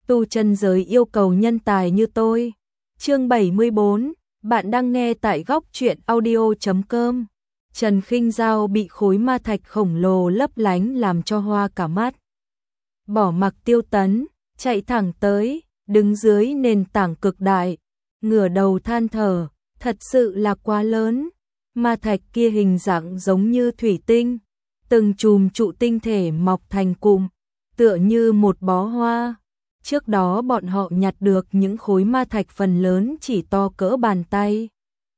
tu chân giới yêu cầu nhân tài như tôi. Chương 74, bạn đang nghe tại góc truyện audio.com. Trần Khinh Dao bị khối ma thạch khổng lồ lấp lánh làm cho hoa cả mắt. Bỏ mặc Tiêu Tấn, chạy thẳng tới, đứng dưới nền tảng cực đại, ngửa đầu than thở, thật sự là quá lớn. Ma thạch kia hình dạng giống như thủy tinh, từng chùm trụ tinh thể mọc thành cụm, tựa như một bó hoa. Trước đó bọn họ nhặt được những khối ma thạch phần lớn chỉ to cỡ bàn tay,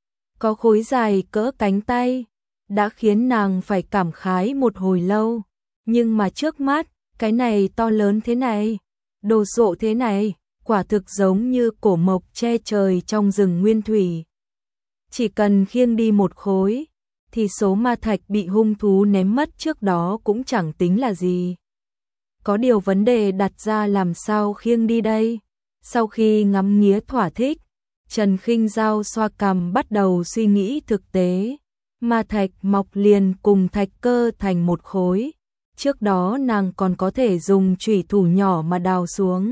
có khối dài cỡ cánh tay, đã khiến nàng phải cảm khái một hồi lâu. Nhưng mà trước mắt, cái này to lớn thế này, đồ sộ thế này, quả thực giống như cổ mộc che trời trong rừng nguyên thủy. Chỉ cần khiêng đi một khối, thì số ma thạch bị hung thú ném mất trước đó cũng chẳng tính là gì. Có điều vấn đề đặt ra làm sao khiêng đi đây? Sau khi ngắm nghía thỏa thích, Trần Khinh Dao xoa cằm bắt đầu suy nghĩ thực tế. Ma thạch mọc liền cùng thạch cơ thành một khối. Trước đó nàng còn có thể dùng chủy thủ nhỏ mà đào xuống.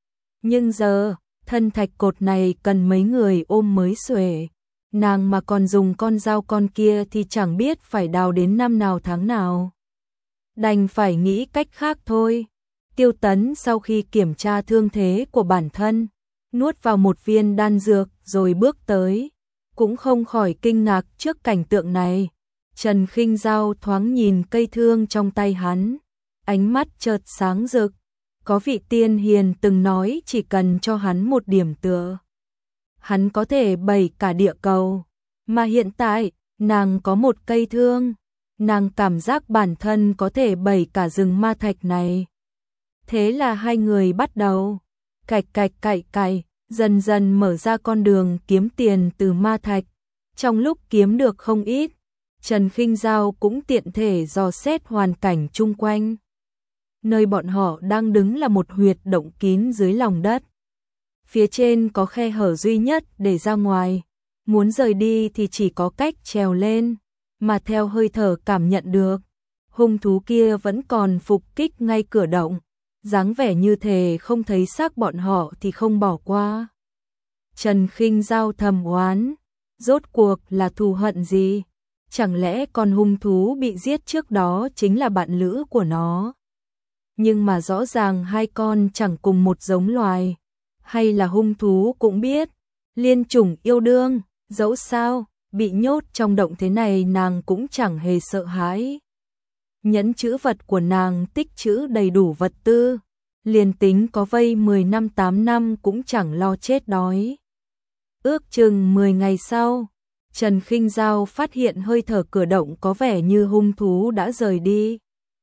Nhưng giờ, thân thạch cột này cần mấy người ôm mới xuể. Nàng mà còn dùng con dao con kia thì chẳng biết phải đào đến năm nào tháng nào. Đành phải nghĩ cách khác thôi. Tiêu Tấn sau khi kiểm tra thương thế của bản thân, nuốt vào một viên đan dược rồi bước tới, cũng không khỏi kinh ngạc trước cảnh tượng này. Trần Khinh Dao thoáng nhìn cây thương trong tay hắn, ánh mắt chợt sáng rực. Có vị tiên hiền từng nói chỉ cần cho hắn một điểm tựa, hắn có thể bày cả địa cầu. Mà hiện tại, nàng có một cây thương, nàng cảm giác bản thân có thể bày cả rừng ma thạch này. Thế là hai người bắt đầu cạch cạch cày cày, dần dần mở ra con đường kiếm tiền từ ma thạch. Trong lúc kiếm được không ít, Trần Khinh Dao cũng tiện thể dò xét hoàn cảnh chung quanh. Nơi bọn họ đang đứng là một huyệt động kín dưới lòng đất. Phía trên có khe hở duy nhất để ra ngoài. Muốn rời đi thì chỉ có cách trèo lên. Mà theo hơi thở cảm nhận được, hung thú kia vẫn còn phục kích ngay cửa động. Dáng vẻ như thể không thấy xác bọn họ thì không bỏ qua. Trần Khinh Dao thầm oán, rốt cuộc là thù hận gì? Chẳng lẽ con hung thú bị giết trước đó chính là bạn lữ của nó? Nhưng mà rõ ràng hai con chẳng cùng một giống loài. Hay là hung thú cũng biết liên chủng yêu đương, dẫu sao, bị nhốt trong động thế này nàng cũng chẳng hề sợ hãi. Nhẫn chữ vật của nàng tích trữ đầy đủ vật tư, liền tính có vây 10 năm 8 năm cũng chẳng lo chết đói. Ước chừng 10 ngày sau, Trần Khinh Dao phát hiện hơi thở cửa động có vẻ như hung thú đã rời đi.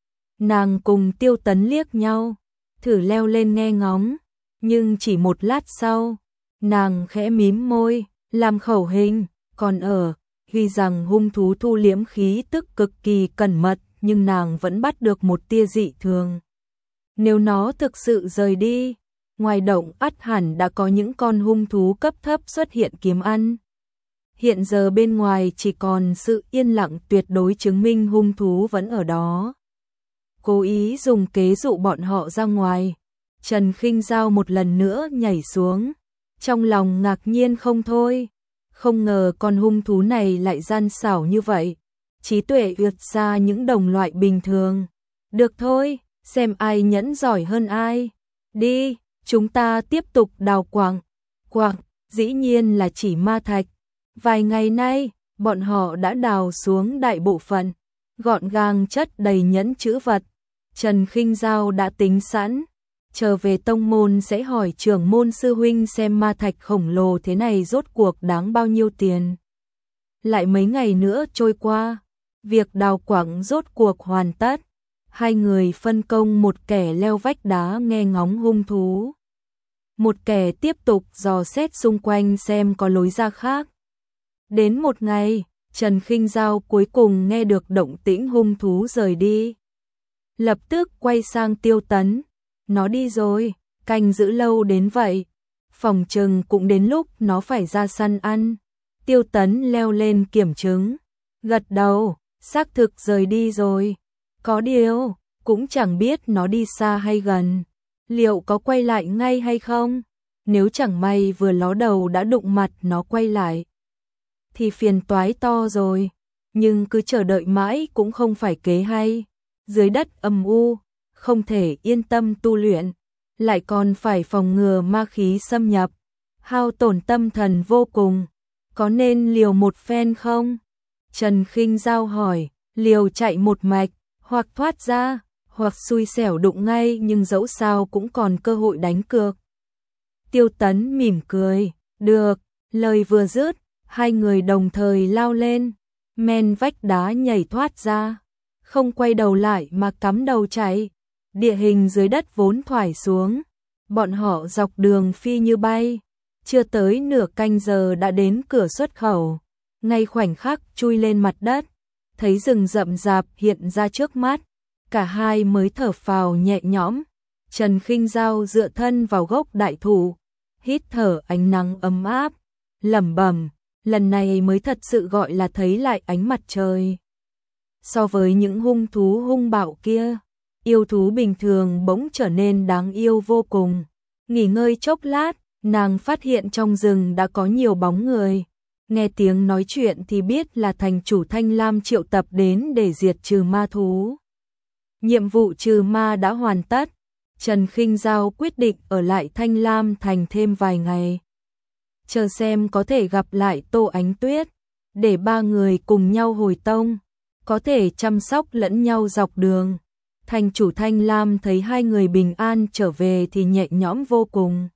Nàng cùng Tiêu Tấn liếc nhau, thử leo lên nghe ngóng, nhưng chỉ một lát sau, nàng khẽ mím môi, làm khẩu hình, còn ghi rằng hung thú thu liễm khí tức cực kỳ cẩn mật, nhưng nàng vẫn bắt được một tia dị thường. Nếu nó thực sự rời đi, ngoài động ắt hẳn đã có những con hung thú cấp thấp xuất hiện kiếm ăn. Hiện giờ bên ngoài chỉ còn sự yên lặng tuyệt đối chứng minh hung thú vẫn ở đó. Cố ý dùng kế dụ bọn họ ra ngoài, Trần Khinh Dao một lần nữa nhảy xuống, trong lòng ngạc nhiên không thôi. Không ngờ con hung thú này lại gian xảo như vậy, trí tuệ vượt xa những đồng loại bình thường. Được thôi, xem ai nhẫn giỏi hơn ai. Đi, chúng ta tiếp tục đào quặng. Quặng, dĩ nhiên là chỉ ma thạch. Vài ngày nay, bọn họ đã đào xuống đại bộ phận, gọn gàng chất đầy nhẫn chữ vật. Trần Khinh Dao đã tính sẵn, trở về tông môn sẽ hỏi trưởng môn sư huynh xem ma thạch khổng lồ thế này rốt cuộc đáng bao nhiêu tiền. Lại mấy ngày nữa trôi qua, việc đào quặng rốt cuộc hoàn tất. Hai người phân công một kẻ leo vách đá nghe ngóng hung thú, một kẻ tiếp tục dò xét xung quanh xem có lối ra khác. Đến một ngày, Trần Khinh Dao cuối cùng nghe được động tĩnh hung thú rời đi. Lập tức quay sang Tiêu Tấn, nó đi rồi, canh giữ lâu đến vậy, phòng chừng cũng đến lúc nó phải ra săn ăn. Tiêu Tấn leo lên kiểm chứng, gật đầu, xác thực rời đi rồi. Có điều, cũng chẳng biết nó đi xa hay gần. liệu có quay lại ngay hay không? Nếu chẳng may vừa ló đầu đã đụng mặt nó quay lại, thì phiền toái to rồi. Nhưng cứ chờ đợi mãi cũng không phải kế hay. Dưới đất âm u, không thể yên tâm tu luyện, lại còn phải phòng ngừa ma khí xâm nhập, hao tổn tâm thần vô cùng. Có nên liều một phen không? Trần Khinh Giao hỏi. Liều chạy một mạch, hoặc thoát ra, hoặc xui xẻo đụng ngay, nhưng dẫu sao cũng còn cơ hội đánh cược. Tiêu Tấn mỉm cười. Được. Lời vừa dứt, hai người đồng thời lao lên, men vách đá nhảy thoát ra, không quay đầu lại mà cắm đầu chạy. Địa hình dưới đất vốn thoải xuống, bọn họ dọc đường phi như bay, chưa tới nửa canh giờ đã đến cửa xuất khẩu. Ngay khoảnh khắc chui lên mặt đất, thấy rừng rậm rạp hiện ra trước mắt, cả hai mới thở phào nhẹ nhõm. Trần Khinh Giao dựa thân vào gốc đại thụ, hít thở ánh nắng ấm áp, lẩm bẩm, lần này mới thật sự gọi là thấy lại ánh mặt trời. So với những hung thú hung bạo kia, yêu thú bình thường bỗng trở nên đáng yêu vô cùng. Nghỉ ngơi chốc lát, nàng phát hiện trong rừng đã có nhiều bóng người. Nghe tiếng nói chuyện thì biết là thành chủ Thanh Lam triệu tập đến để diệt trừ ma thú. Nhiệm vụ trừ ma đã hoàn tất, Trần Khinh Giao quyết định ở lại Thanh Lam thành thêm vài ngày. Chờ xem có thể gặp lại Tô Ánh Tuyết, để ba người cùng nhau hồi tông, có thể chăm sóc lẫn nhau dọc đường. Thành chủ Thanh Lam thấy hai người bình an trở về thì nhẹ nhõm vô cùng.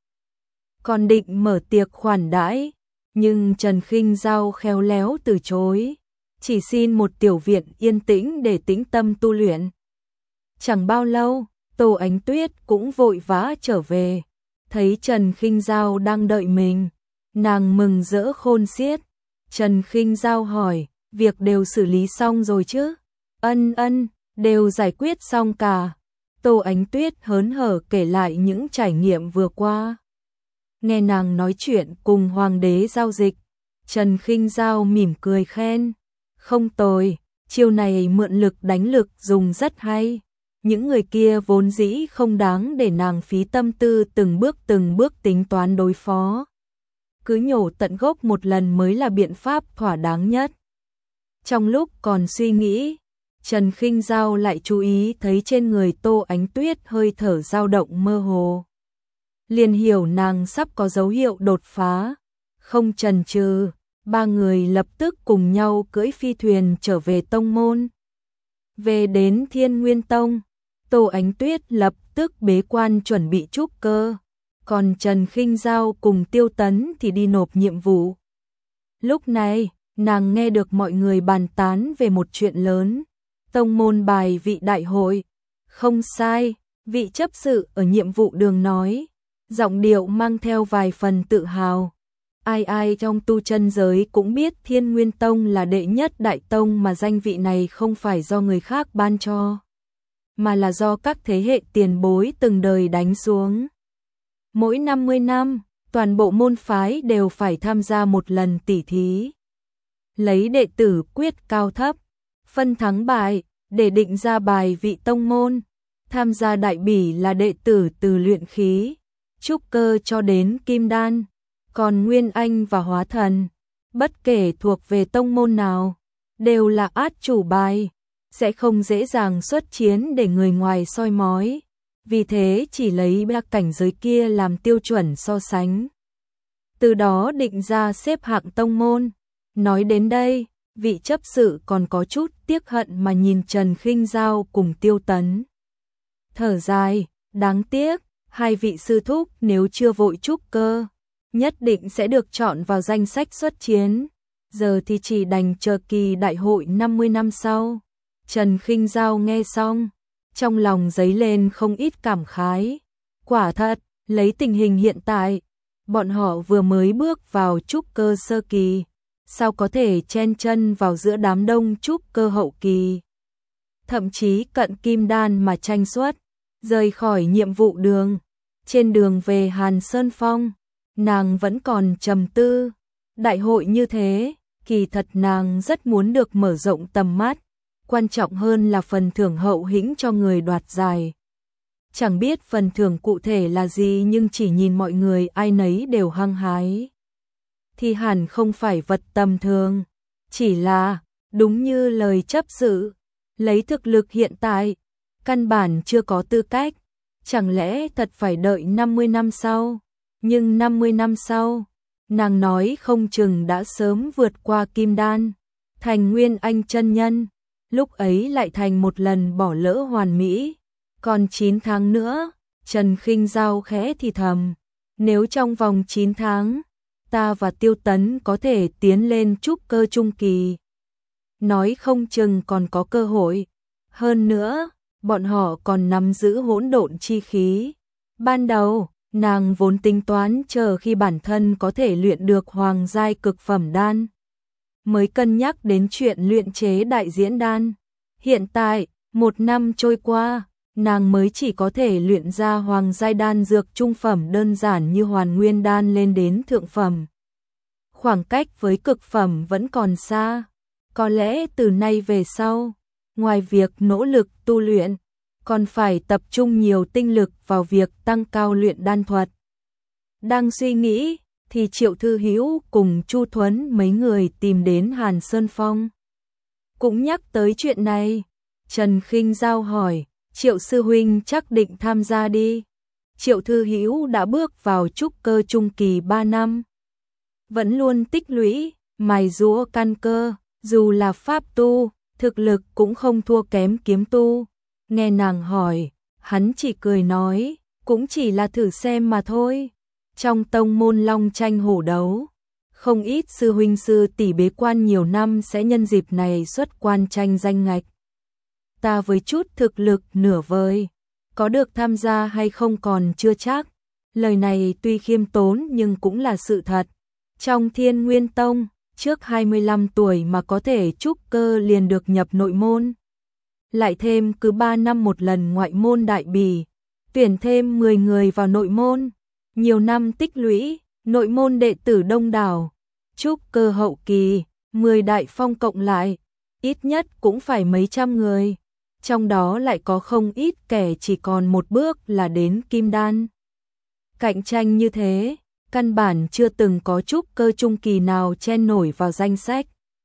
Còn định mở tiệc khoản đãi, nhưng Trần Khinh Giao khéo léo từ chối, chỉ xin một tiểu viện yên tĩnh để tĩnh tâm tu luyện. Chẳng bao lâu, Tô Ánh Tuyết cũng vội vã trở về, thấy Trần Khinh Giao đang đợi mình, nàng mừng rỡ khôn xiết. Trần Khinh Giao hỏi, việc đều xử lý xong rồi chứ? Ân, đều giải quyết xong cả. Tô Ánh Tuyết hớn hở kể lại những trải nghiệm vừa qua. Nghe nàng nói chuyện cùng hoàng đế giao dịch, Trần Khinh Giao mỉm cười khen, không tồi, chiêu này mượn lực đánh lực dùng rất hay. Những người kia vốn dĩ không đáng để nàng phí tâm tư từng bước tính toán đối phó. Cứ nhổ tận gốc một lần mới là biện pháp thỏa đáng nhất. Trong lúc còn suy nghĩ, Trần Khinh Giao lại chú ý thấy trên người Tô Ánh Tuyết hơi thở dao động mơ hồ. Liền hiểu nàng sắp có dấu hiệu đột phá. Không chần chừ, ba người lập tức cùng nhau cưỡi phi thuyền trở về tông môn. Về đến Thiên Nguyên Tông, Tô Ánh Tuyết lập tức bế quan chuẩn bị trúc cơ, còn Trần Khinh Giao cùng Tiêu Tấn thì đi nộp nhiệm vụ. Lúc này, nàng nghe được mọi người bàn tán về một chuyện lớn, tông môn bài vị đại hội. Không sai, vị chấp sự ở nhiệm vụ đường nói, giọng điệu mang theo vài phần tự hào. Ai trong tu chân giới cũng biết Thiên Nguyên Tông là đệ nhất đại tông, mà danh vị này không phải do người khác ban cho, mà là do các thế hệ tiền bối từng đời đánh xuống. Mỗi 50 năm, toàn bộ môn phái đều phải tham gia một lần tỉ thí, lấy đệ tử quyết cao thấp, phân thắng bại, để định ra bài vị tông môn. Tham gia đại bỉ là đệ tử từ luyện khí, trúc cơ cho đến kim đan, còn Nguyên Anh và Hóa Thần, bất kể thuộc về tông môn nào, đều là át chủ bài, sẽ không dễ dàng xuất chiến để người ngoài soi mói. Vì thế chỉ lấy ba cảnh giới kia làm tiêu chuẩn so sánh, từ đó định ra xếp hạng tông môn. Nói đến đây, vị chấp sự còn có chút tiếc hận mà nhìn Trần Khinh Giao cùng Tiêu Tấn. Thở dài, đáng tiếc, hai vị sư thúc nếu chưa vội trúc cơ, nhất định sẽ được chọn vào danh sách xuất chiến. Giờ thì chỉ đành chờ kỳ đại hội 50 năm sau. Trần Khinh Giao nghe xong, trong lòng dấy lên không ít cảm khái. Quả thật, lấy tình hình hiện tại, bọn họ vừa mới bước vào trúc cơ sơ kỳ, sao có thể chen chân vào giữa đám đông trúc cơ hậu kỳ, thậm chí cận kim đan mà tranh suất. Rời khỏi nhiệm vụ đường, trên đường về Hàn Sơn Phong, nàng vẫn còn trầm tư. Đại hội như thế, kỳ thật nàng rất muốn được mở rộng tầm mắt, quan trọng hơn là phần thưởng hậu hĩnh cho người đoạt giải. chẳng biết phần thưởng cụ thể là gì nhưng chỉ nhìn mọi người ai nấy đều hăng hái. Thì hẳn không phải vật tầm thường, chỉ là, đúng như lời chấp sự, lấy thực lực hiện tại, căn bản chưa có tư cách, chẳng lẽ thật phải đợi 50 năm sau, nhưng 50 năm sau, nàng nói không chừng đã sớm vượt qua kim đan, thành Nguyên Anh chân nhân, lúc ấy lại thành một lần bỏ lỡ hoàn mỹ, còn 9 tháng nữa, Trần Khinh Dao khẽ thì thầm, nếu trong vòng 9 tháng, ta và Tiêu Tấn có thể tiến lên trúc cơ trung kỳ, nói không chừng còn có cơ hội, hơn nữa, bọn họ còn nắm giữ hỗn độn chi khí. Ban đầu, nàng vốn tính toán chờ khi bản thân có thể luyện được hoàng giai cực phẩm đan, mới cân nhắc đến chuyện luyện chế đại diễn đan. Hiện tại, 1 năm trôi qua, nàng mới chỉ có thể luyện ra hoàng giai đan dược trung phẩm đơn giản như hoàn nguyên đan lên đến thượng phẩm. Khoảng cách với cực phẩm vẫn còn xa, có lẽ từ nay về sau, ngoài việc nỗ lực tu luyện, còn phải tập trung nhiều tinh lực vào việc tăng cao luyện đan thuật. Đang suy nghĩ, thì Triệu Thư Hữu cùng Chu Thuấn mấy người tìm đến Hàn Sơn Phong. Cũng nhắc tới chuyện này, Trần Khinh Dao hỏi, Triệu sư huynh chắc định tham gia đi. Triệu Thư Hữu đã bước vào trúc cơ trung kỳ 3 năm. Vẫn luôn tích lũy, mài giũa căn cơ, dù là pháp tu, thực lực cũng không thua kém kiếm tu. Nghe nàng hỏi, hắn chỉ cười nói, cũng chỉ là thử xem mà thôi. Trong tông môn long tranh hổ đấu, không ít sư huynh sư tỷ bế quan nhiều năm sẽ nhân dịp này xuất quan tranh danh ngạch. Ta với chút thực lực nửa vời, có được tham gia hay không còn chưa chắc. Lời này tuy khiêm tốn nhưng cũng là sự thật. Trong Thiên Nguyên Tông, trước 25 tuổi mà có thể trúc cơ liền được nhập nội môn. Lại thêm cứ 3 năm một lần ngoại môn đại bỉ, tuyển thêm 10 người vào nội môn. Nhiều năm tích lũy, nội môn đệ tử đông đảo, trúc cơ hậu kỳ, 10 đại phong cộng lại, ít nhất cũng phải mấy trăm người. Trong đó lại có không ít kẻ chỉ còn một bước là đến kim đan. Cạnh tranh như thế, căn bản chưa từng có trúc cơ trung kỳ nào chen nổi vào danh sách.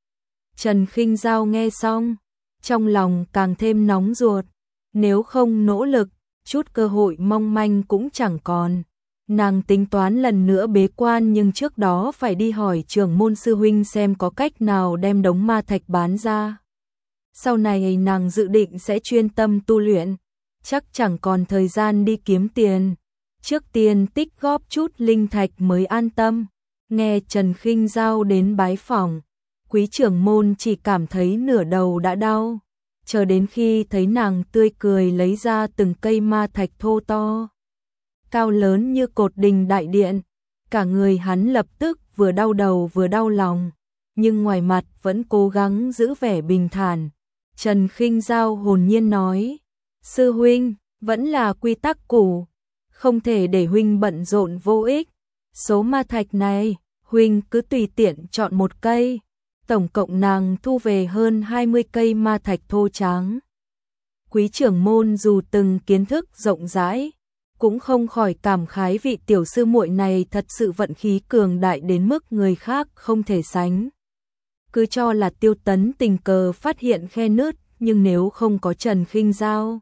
Trần Khinh Dao nghe xong, trong lòng càng thêm nóng ruột, nếu không nỗ lực, chút cơ hội mong manh cũng chẳng còn. Nàng tính toán lần nữa bế quan nhưng trước đó phải đi hỏi trưởng môn sư huynh xem có cách nào đem đống ma thạch bán ra. Sau này nàng dự định sẽ chuyên tâm tu luyện, chắc chẳng còn thời gian đi kiếm tiền. Trước tiên tích góp chút linh thạch mới an tâm. Nghe Trần Khinh Dao đến bái phỏng, quý trưởng môn chỉ cảm thấy nửa đầu đã đau. Chờ đến khi thấy nàng tươi cười lấy ra từng cây ma thạch thô to, cao lớn như cột đình đại điện, cả người hắn lập tức vừa đau đầu vừa đau lòng, nhưng ngoài mặt vẫn cố gắng giữ vẻ bình thản. Trần Khinh Dao hồn nhiên nói, sư huynh, vẫn là quy tắc cũ, không thể để huynh bận rộn vô ích. Số ma thạch này, huynh cứ tùy tiện chọn một cây. Tổng cộng nàng thu về hơn 20 cây ma thạch thô trắng. Quý trưởng môn dù từng kiến thức rộng rãi, cũng không khỏi cảm khái vị tiểu sư muội này thật sự vận khí cường đại đến mức người khác không thể sánh. Cứ cho là Tiêu Tấn tình cờ phát hiện khe nứt, nhưng nếu không có Trần Khinh Dao,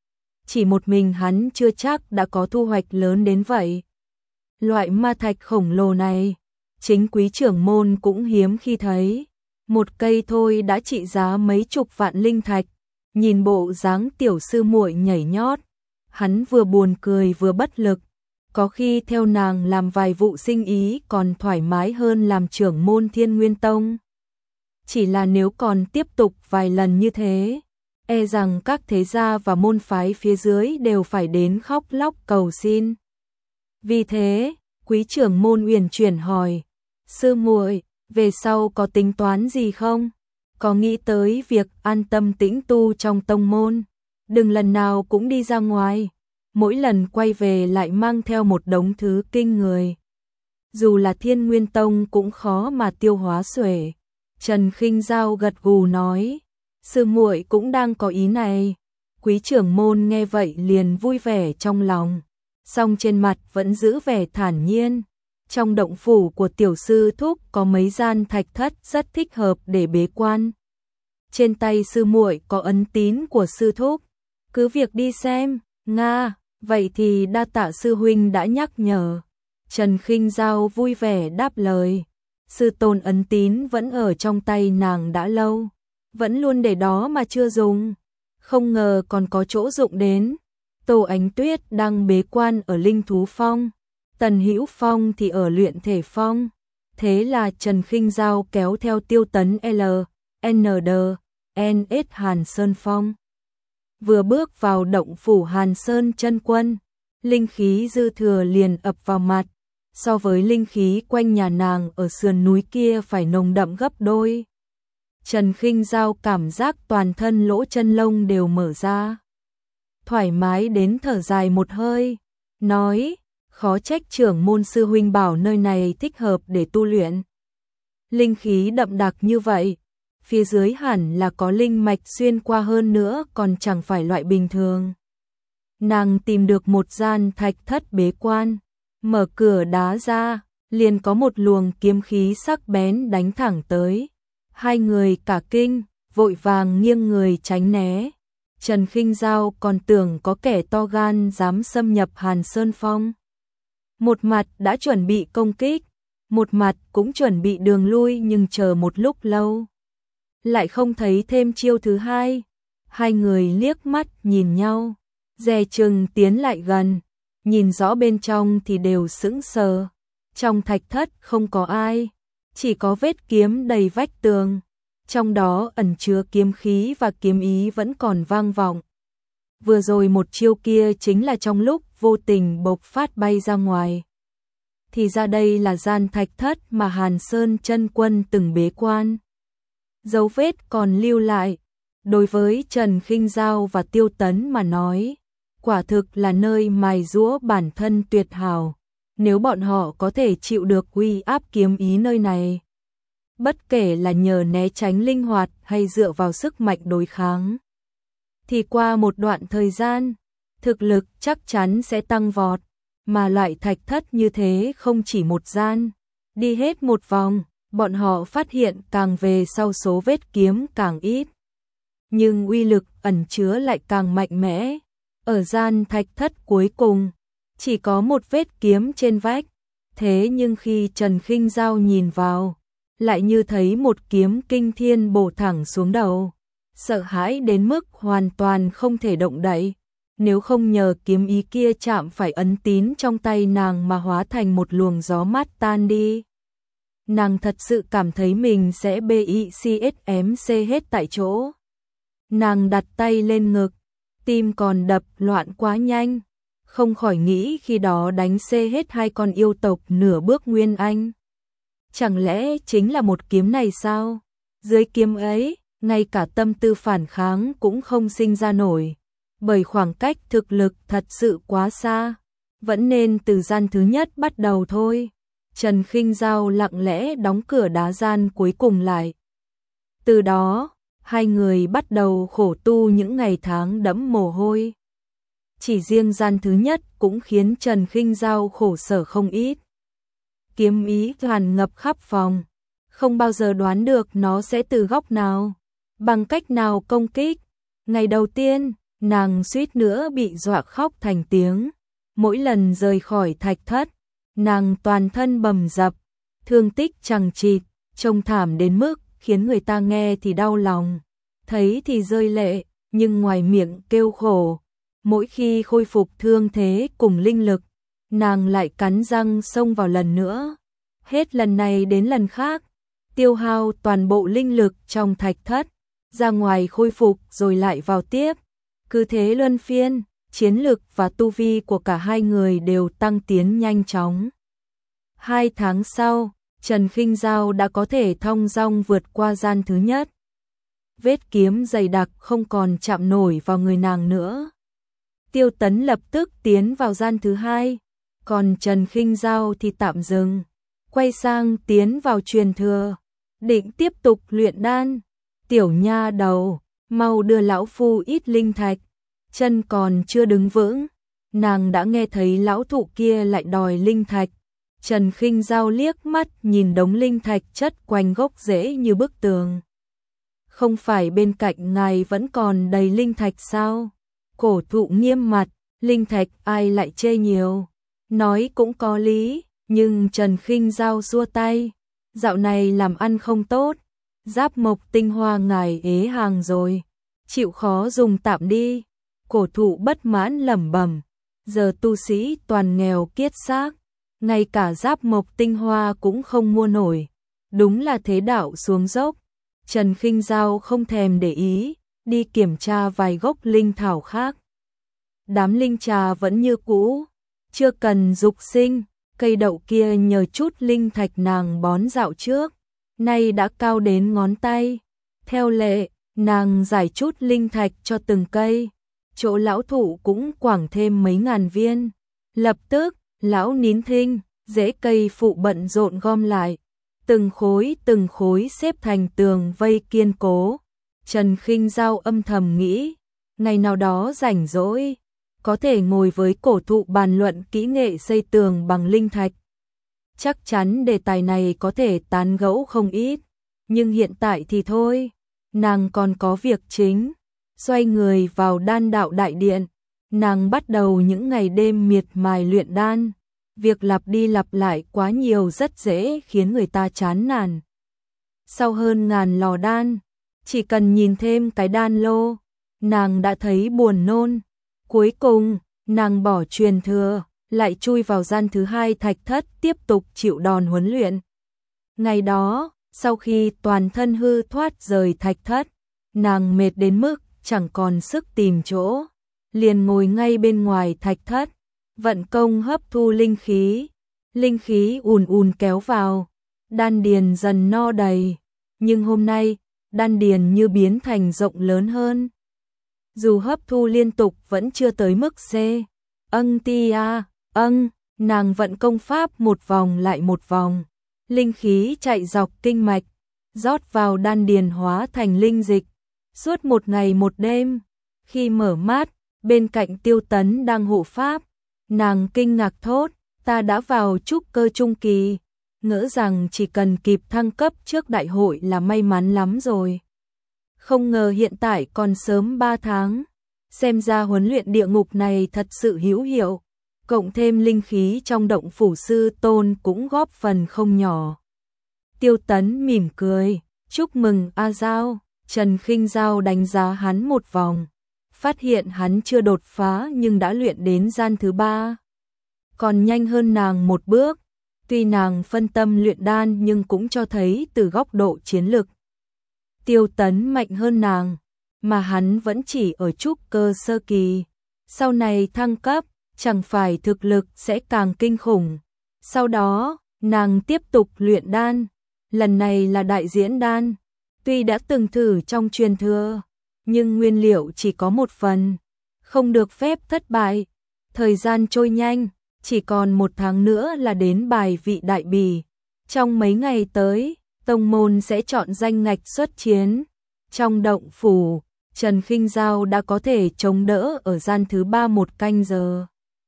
chỉ một mình hắn chưa chắc đã có thu hoạch lớn đến vậy. Loại ma thạch khổng lồ này, chính quý trưởng môn cũng hiếm khi thấy. Một cây thôi đã trị giá mấy chục vạn linh thạch. Nhìn bộ dáng tiểu sư muội nhảy nhót, hắn vừa buồn cười vừa bất lực. Có khi theo nàng làm vài vụ sinh ý còn thoải mái hơn làm trưởng môn Thiên Nguyên Tông. Chỉ là nếu còn tiếp tục vài lần như thế, e rằng các thế gia và môn phái phía dưới đều phải đến khóc lóc cầu xin. Vì thế, quý trưởng môn uyển chuyển hỏi, sư muội, về sau có tính toán gì không? Có nghĩ tới việc an tâm tĩnh tu trong tông môn, đừng lần nào cũng đi ra ngoài, mỗi lần quay về lại mang theo một đống thứ kinh người. Dù là Thiên Nguyên Tông cũng khó mà tiêu hóa xuể. Trần Khinh Dao gật gù nói, sư muội cũng đang có ý này. Quý trưởng môn nghe vậy liền vui vẻ trong lòng, song trên mặt vẫn giữ vẻ thản nhiên. Trong động phủ của tiểu sư thúc có mấy gian thạch thất rất thích hợp để bế quan. Trên tay sư muội có ấn tín của sư thúc, cứ việc đi xem. Nga, vậy thì đa tạ sư huynh đã nhắc nhở. Trần Khinh Dao vui vẻ đáp lời. Sư tôn ấn tín vẫn ở trong tay nàng đã lâu, vẫn luôn để đó mà chưa dùng, không ngờ còn có chỗ dụng đến. Tô Ánh Tuyết đang bế quan ở Linh Thú Phong, Tần Hữu Phong thì ở Luyện Thể Phong. Thế là Trần Khinh Dao kéo theo Tiêu Tấn LND, NS Hàn Sơn Phong. Vừa bước vào động phủ Hàn Sơn chân quân, linh khí dư thừa liền ập vào mặt, so với linh khí quanh nhà nàng ở sườn núi kia phải nồng đậm gấp đôi. Trần Khinh Dao cảm giác toàn thân lỗ chân lông đều mở ra, thoải mái đến thở dài một hơi, nói, khó trách trưởng môn sư huynh bảo nơi này thích hợp để tu luyện. Linh khí đậm đặc như vậy, phía dưới hẳn là có linh mạch xuyên qua hơn nữa còn chẳng phải loại bình thường. Nàng tìm được một gian thạch thất bế quan, mở cửa đá ra, liền có một luồng kiếm khí sắc bén đánh thẳng tới. Hai người cả kinh, vội vàng nghiêng người tránh né. Trần Khinh Dao còn tưởng có kẻ to gan dám xâm nhập Hàn Sơn Phong. Một mặt đã chuẩn bị công kích, một mặt cũng chuẩn bị đường lui, nhưng chờ một lúc lâu, lại không thấy thêm chiêu thứ hai. Hai người liếc mắt nhìn nhau, dè chừng tiến lại gần, nhìn rõ bên trong thì đều sững sờ. Trong thạch thất không có ai, chỉ có vết kiếm đầy vách tường, trong đó ẩn chứa kiếm khí và kiếm ý vẫn còn vang vọng. Vừa rồi một chiêu kia chính là trong lúc vô tình bộc phát bay ra ngoài. Thì ra đây là gian thạch thất mà Hàn Sơn chân quân từng bế quan. Dấu vết còn lưu lại, đối với Trần Khinh Dao và Tiêu Tấn mà nói, quả thực là nơi mài giũa bản thân tuyệt hảo. Nếu bọn họ có thể chịu được uy áp kiếm ý nơi này, bất kể là nhờ né tránh linh hoạt hay dựa vào sức mạnh đối kháng, thì qua một đoạn thời gian, thực lực chắc chắn sẽ tăng vọt. Mà loại thạch thất như thế không chỉ một gian, đi hết một vòng, bọn họ phát hiện càng về sau số vết kiếm càng ít, nhưng uy lực ẩn chứa lại càng mạnh mẽ. Ở gian thạch thất cuối cùng, chỉ có một vết kiếm trên vách, thế nhưng khi Trần Khinh Dao nhìn vào, lại như thấy một kiếm kinh thiên bổ thẳng xuống đầu, sợ hãi đến mức hoàn toàn không thể động đậy. Nếu không nhờ kiếm ý kia chạm phải ấn tín trong tay nàng mà hóa thành một luồng gió mát tan đi, nàng thật sự cảm thấy mình sẽ BICSMC hết tại chỗ. Nàng đặt tay lên ngực, tim còn đập loạn quá nhanh, không khỏi nghĩ khi đó đánh C hết hai con yêu tộc nửa bước nguyên anh. Chẳng lẽ chính là một kiếm này sao? Dưới kiếm ấy, ngay cả tâm tư phản kháng cũng không sinh ra nổi, bởi khoảng cách thực lực thật sự quá xa. Vẫn nên từ gian thứ nhất bắt đầu thôi. Trần Khinh Dao lặng lẽ đóng cửa đá gian cuối cùng lại. Từ đó, hai người bắt đầu khổ tu những ngày tháng đẫm mồ hôi. Chỉ riêng gian thứ nhất cũng khiến Trần Khinh Dao khổ sở không ít. Kiếm ý tràn ngập khắp phòng, không bao giờ đoán được nó sẽ từ góc nào, bằng cách nào công kích. Ngày đầu tiên, nàng suýt nữa bị dọa khóc thành tiếng. Mỗi lần rời khỏi thạch thất, nàng toàn thân bầm dập, thương tích chằng chịt, trông thảm đến mức khiến người ta nghe thì đau lòng, thấy thì rơi lệ, nhưng ngoài miệng kêu khổ. Mỗi khi khôi phục thương thế cùng linh lực, nàng lại cắn răng xông vào lần nữa. Hết lần này đến lần khác, tiêu hao toàn bộ linh lực trong thạch thất, ra ngoài khôi phục rồi lại vào tiếp. Cứ thế luân phiên, chiến lực và tu vi của cả hai người đều tăng tiến nhanh chóng. 2 tháng sau, Trần Khinh Dao đã có thể thong dong vượt qua gian thứ nhất. Vết kiếm dày đặc không còn chạm nổi vào người nàng nữa. Tiêu Tấn lập tức tiến vào gian thứ hai, còn Trần Khinh Dao thì tạm dừng, quay sang tiến vào truyền thừa, định tiếp tục luyện đan. Tiểu nha đầu, mau đưa lão phu ít linh thạch. chân còn chưa đứng vững, nàng đã nghe thấy lão thụ kia lại đòi linh thạch. Trần Khinh Dao liếc mắt nhìn đống linh thạch chất quanh gốc rễ như bức tường. Không phải bên cạnh ngài vẫn còn đầy linh thạch sao? Cổ thụ nghiêm mặt, linh thạch ai lại chê nhiều. Nói cũng có lý, nhưng Trần Khinh Dao xua tay. Dạo này làm ăn không tốt, giáp mộc tinh hoa ngài ế hàng rồi. Chịu khó dùng tạm đi. Cổ thụ bất mãn lẩm bẩm. Giờ tu sĩ toàn nghèo kiết xác, ngay cả giáp mộc tinh hoa cũng không mua nổi. Đúng là thế đạo xuống dốc. Trần Khinh Dao không thèm để ý, đi kiểm tra vài gốc linh thảo khác. Đám linh trà vẫn như cũ, chưa cần dục sinh. Cây đậu kia nhờ chút linh thạch nàng bón dạo trước, nay đã cao đến ngón tay. Theo lệ, nàng giải chút linh thạch cho từng cây. Chỗ lão thụ cũng quảng thêm mấy ngàn viên. Lập tức, lão nín thinh, rễ cây phụ bận rộn gom lại. Từng khối xếp thành tường vây kiên cố. Trần Khinh Dao âm thầm nghĩ, ngày nào đó rảnh rỗi, có thể ngồi với cổ thụ bàn luận kỹ nghệ xây tường bằng linh thạch. Chắc chắn đề tài này có thể tán gẫu không ít, nhưng hiện tại thì thôi, nàng còn có việc chính. Xoay người vào đan đạo đại điện, nàng bắt đầu những ngày đêm miệt mài luyện đan. Việc lặp đi lặp lại quá nhiều rất dễ khiến người ta chán nản. Sau hơn ngàn lò đan, chỉ cần nhìn thêm cái đan lô, nàng đã thấy buồn nôn. Cuối cùng, nàng bỏ truyền thừa, lại chui vào gian thứ hai thạch thất tiếp tục chịu đòn huấn luyện. Ngày đó, sau khi toàn thân hư thoát rời thạch thất, nàng mệt đến mức chẳng còn sức tìm chỗ, liền ngồi ngay bên ngoài thạch thất, vận công hấp thu linh khí. Linh khí ùn ùn kéo vào, đan điền dần no đầy, nhưng hôm nay, đan điền như biến thành rộng lớn hơn. Dù hấp thu liên tục vẫn chưa tới mức C. Nàng vận công pháp một vòng lại một vòng, linh khí chạy dọc kinh mạch, rót vào đan điền hóa thành linh dịch. Suốt một ngày một đêm, khi mở mắt, bên cạnh Tiêu Tấn đang hộ pháp, nàng kinh ngạc thốt, ta đã vào trúc cơ trung kỳ, ngỡ rằng chỉ cần kịp thăng cấp trước đại hội là may mắn lắm rồi. Không ngờ hiện tại còn sớm 3 tháng, xem ra huấn luyện địa ngục này thật sự hữu hiệu, cộng thêm linh khí trong động phủ sư tôn cũng góp phần không nhỏ. Tiêu Tấn mỉm cười, chúc mừng A Giao. Trần Khinh Dao đánh giá hắn một vòng, phát hiện hắn chưa đột phá nhưng đã luyện đến gian thứ 3. Còn nhanh hơn nàng một bước, tuy nàng phân tâm luyện đan nhưng cũng cho thấy từ góc độ chiến lực. Tiêu Tấn mạnh hơn nàng, mà hắn vẫn chỉ ở trúc cơ sơ kỳ. Sau này thăng cấp, chẳng phải thực lực sẽ càng kinh khủng. Sau đó, nàng tiếp tục luyện đan, lần này là đại diễn đan. Tuy đã từng thử trong truyền thừa, nhưng nguyên liệu chỉ có một phần, không được phép thất bại. Thời gian trôi nhanh, chỉ còn 1 tháng nữa là đến bài vị đại bỉ. Trong mấy ngày tới, tông môn sẽ chọn danh ngạch xuất chiến. Trong động phủ, Trần Khinh Dao đã có thể chống đỡ ở gian thứ 3 1 canh giờ.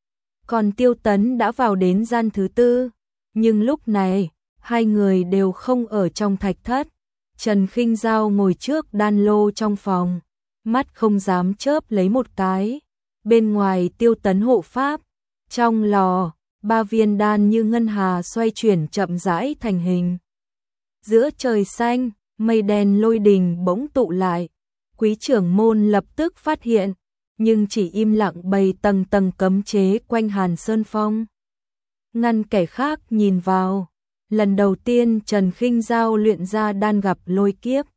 Còn Tiêu Tấn đã vào đến gian thứ 4, nhưng lúc này, hai người đều không ở trong thạch thất. Trần Khinh Dao ngồi trước đan lô trong phòng, mắt không dám chớp lấy một cái. Bên ngoài Tiêu Tấn hộ pháp, trong lò, 3 viên đan như ngân hà xoay chuyển chậm rãi thành hình. Giữa trời xanh, mây đen lôi đình bỗng tụ lại. Quý trưởng môn lập tức phát hiện, nhưng chỉ im lặng bày tầng tầng cấm chế quanh Hàn Sơn Phong. Ngăn kẻ khác nhìn vào. Lần đầu tiên Trần Khinh Dao luyện ra đan gặp lôi kiếp,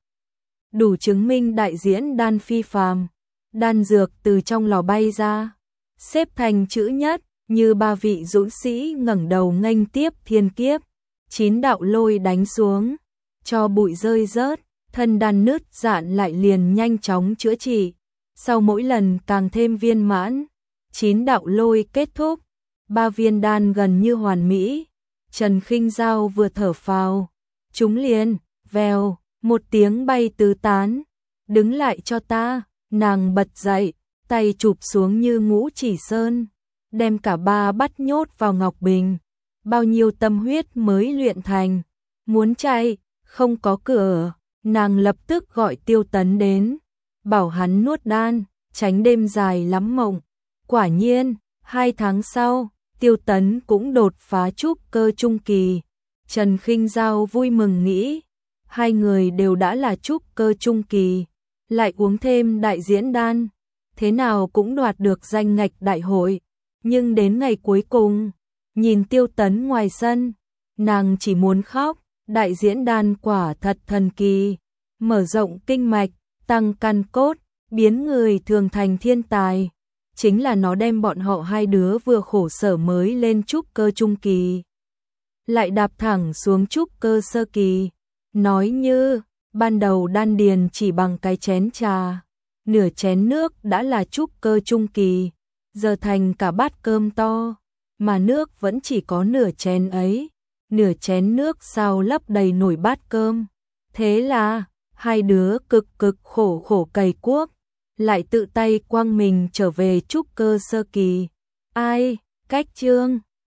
đủ chứng minh đại diễn đan phi phàm. Đan dược từ trong lò bay ra, xếp thành chữ nhất, như 3 vị dũng sĩ ngẩng đầu nghênh tiếp thiên kiếp. 9 đạo lôi đánh xuống, cho bụi rơi rớt, thân đan nứt dạn lại liền nhanh chóng chữa trị. Sau mỗi lần càng thêm viên mãn, 9 đạo lôi kết thúc, 3 viên đan gần như hoàn mỹ. Trần Khinh Dao vừa thở phào, chúng liền, vèo, một tiếng bay tứ tán. Đứng lại cho ta, nàng bật dậy, tay chụp xuống như ngũ chỉ sơn, đem cả ba bắt nhốt vào ngọc bình. Bao nhiêu tâm huyết mới luyện thành, muốn chạy, không có cửa, nàng lập tức gọi Tiêu Tấn đến, bảo hắn nuốt đan, tránh đêm dài lắm mộng. Quả nhiên, 2 tháng sau, Tiêu Tấn cũng đột phá trúc cơ trung kỳ. Trần Khinh Giao vui mừng nghĩ, hai người đều đã là trúc cơ trung kỳ, lại uống thêm đại diễn đan, thế nào cũng đoạt được danh ngạch đại hội. Nhưng đến ngày cuối cùng, nhìn Tiêu Tấn ngoài sân, nàng chỉ muốn khóc. Đại diễn đan quả thật thần kỳ, mở rộng kinh mạch, tăng căn cốt, biến người thường thành thiên tài. Chính là nó đem bọn họ hai đứa vừa khổ sở mới lên trúc cơ trung kỳ, lại đạp thẳng xuống trúc cơ sơ kỳ. Nói như, ban đầu đan điền chỉ bằng cái chén trà, nửa chén nước đã là trúc cơ trung kỳ, giờ thành cả bát cơm to, mà nước vẫn chỉ có nửa chén ấy. Nửa chén nước sao lấp đầy nổi bát cơm. Thế là, hai đứa cực khổ cày cuốc, lại tự tay quăng mình trở về trúc cơ sơ kỳ. Ai, cách chương